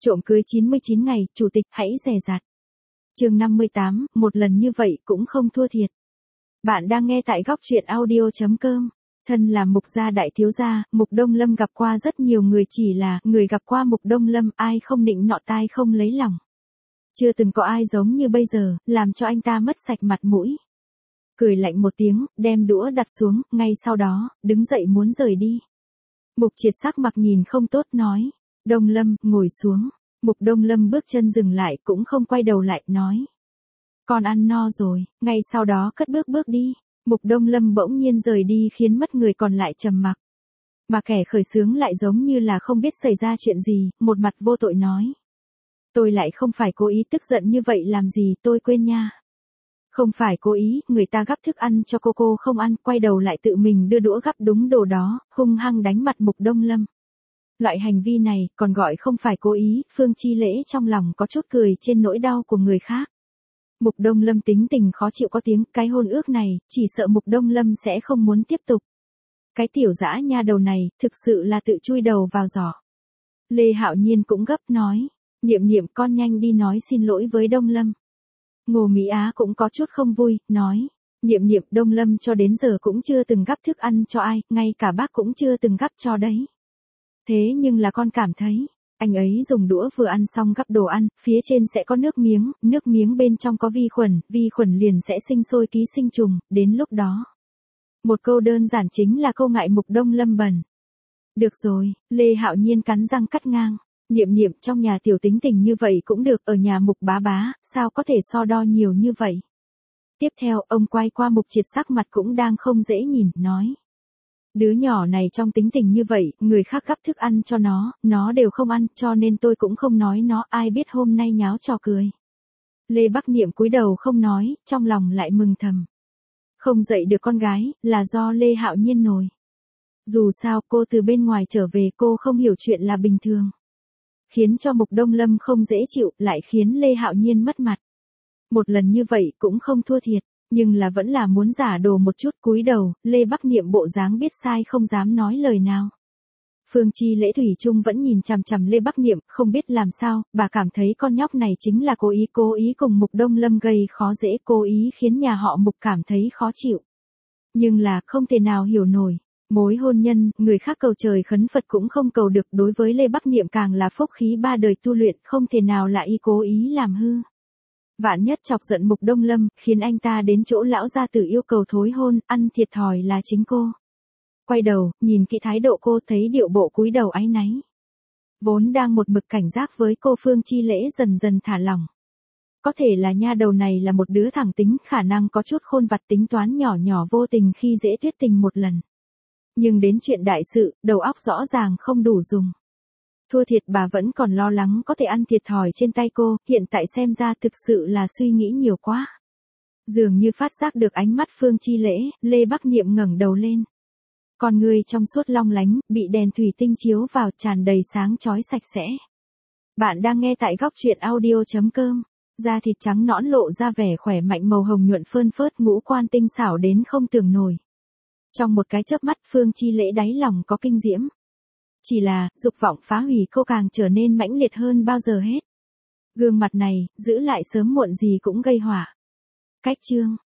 Trộm cưới 99 ngày, chủ tịch hãy dè dặt. Chương 58, một lần như vậy cũng không thua thiệt. Bạn đang nghe tại góc truyện audio.com. Thân là Mục gia đại thiếu gia, Mục Đông Lâm gặp qua rất nhiều người, chỉ là người gặp qua Mục Đông Lâm ai không nịnh nọt tai không lấy lòng. Chưa từng có ai giống như bây giờ, làm cho anh ta mất sạch mặt mũi. Cười lạnh một tiếng, đem đũa đặt xuống, ngay sau đó, đứng dậy muốn rời đi. Mục Triệt sắc mặt nhìn không tốt nói. Đông Lâm, ngồi xuống. Mục Đông Lâm bước chân dừng lại cũng không quay đầu lại, nói. Con ăn no rồi, ngay sau đó cất bước đi. Mục Đông Lâm bỗng nhiên rời đi khiến mất người còn lại trầm mặc. Mà kẻ khởi xướng lại giống như là không biết xảy ra chuyện gì, một mặt vô tội nói. Tôi lại không phải cố ý, tức giận như vậy làm gì, tôi quên nha. Không phải cố ý, người ta gắp thức ăn cho cô không ăn, quay đầu lại tự mình đưa đũa gắp đúng đồ đó, hung hăng đánh mặt Mục Đông Lâm. Loại hành vi này, còn gọi không phải cố ý, Phương Chi Lễ trong lòng có chút cười trên nỗi đau của người khác. Mục Đông Lâm tính tình khó chịu có tiếng, cái hôn ước này, chỉ sợ Mục Đông Lâm sẽ không muốn tiếp tục. Cái tiểu dã nha đầu này, thực sự là tự chui đầu vào giỏ. Lê Hạo Nhiên cũng gấp nói, Niệm Niệm con nhanh đi nói xin lỗi với Đông Lâm. Ngô Mỹ Á cũng có chút không vui, nói, Niệm Niệm Đông Lâm cho đến giờ cũng chưa từng gắp thức ăn cho ai, ngay cả bác cũng chưa từng gắp cho đấy. Thế nhưng là con cảm thấy, anh ấy dùng đũa vừa ăn xong gắp đồ ăn, phía trên sẽ có nước miếng bên trong có vi khuẩn liền sẽ sinh sôi ký sinh trùng, đến lúc đó. Một câu đơn giản chính là câu ngại Mục Đông Lâm bẩn. Được rồi, Lê Hạo Nhiên cắn răng cắt ngang, Niệm Niệm trong nhà tiểu tính tình như vậy cũng được, ở nhà Mục bá bá, sao có thể so đo nhiều như vậy. Tiếp theo, ông quay qua Mục Triệt sắc mặt cũng đang không dễ nhìn, nói. Đứa nhỏ này trong tính tình như vậy, người khác gắp thức ăn cho nó đều không ăn, cho nên tôi cũng không nói nó, ai biết hôm nay nháo trò cười. Lê Bắc Niệm cúi đầu không nói, trong lòng lại mừng thầm. Không dạy được con gái, là do Lê Hạo Nhiên nổi. Dù sao cô từ bên ngoài trở về, cô không hiểu chuyện là bình thường. Khiến cho Mục Đông Lâm không dễ chịu, lại khiến Lê Hạo Nhiên mất mặt. Một lần như vậy cũng không thua thiệt. Nhưng là vẫn là muốn giả đồ một chút, cúi đầu, Lê Bắc Niệm bộ dáng biết sai không dám nói lời nào. Phương Chi Lễ thủy chung vẫn nhìn chằm chằm Lê Bắc Niệm, không biết làm sao, bà cảm thấy con nhóc này chính là cố ý cùng Mục Đông Lâm gây khó dễ, cố ý khiến nhà họ Mục cảm thấy khó chịu. Nhưng là không thể nào hiểu nổi. Mối hôn nhân, người khác cầu trời khấn Phật cũng không cầu được, đối với Lê Bắc Niệm càng là phúc khí ba đời tu luyện, không thể nào lại cố ý làm hư. Vạn nhất chọc giận Mục Đông Lâm, khiến anh ta đến chỗ lão gia tử yêu cầu thối hôn, ăn thiệt thòi là chính cô. Quay đầu, nhìn kỹ thái độ cô, thấy điệu bộ cúi đầu áy náy. Vốn đang một mực cảnh giác với cô, Phương Chi Lễ dần dần thả lỏng. Có thể là nha đầu này là một đứa thẳng tính, khả năng có chút khôn vặt tính toán nhỏ vô tình khi dễ tuyết tình một lần. Nhưng đến chuyện đại sự, đầu óc rõ ràng không đủ dùng. Thua thiệt bà vẫn còn lo lắng có thể ăn thiệt thòi trên tay cô, hiện tại xem ra thực sự là suy nghĩ nhiều quá. Dường như phát giác được ánh mắt Phương Chi Lễ, Lê Bắc Niệm ngẩng đầu lên. Con người trong suốt long lánh, bị đèn thủy tinh chiếu vào, tràn đầy sáng chói sạch sẽ. Bạn đang nghe tại góc truyện audio.com. Da thịt trắng nõn lộ ra vẻ khỏe mạnh, màu hồng nhuận phơn phớt, ngũ quan tinh xảo đến không tưởng nổi. Trong một cái chớp mắt, Phương Chi Lễ đáy lòng có kinh diễm. Chỉ là, dục vọng phá hủy cô càng trở nên mãnh liệt hơn bao giờ hết. Gương mặt này, giữ lại sớm muộn gì cũng gây họa. Cách chương.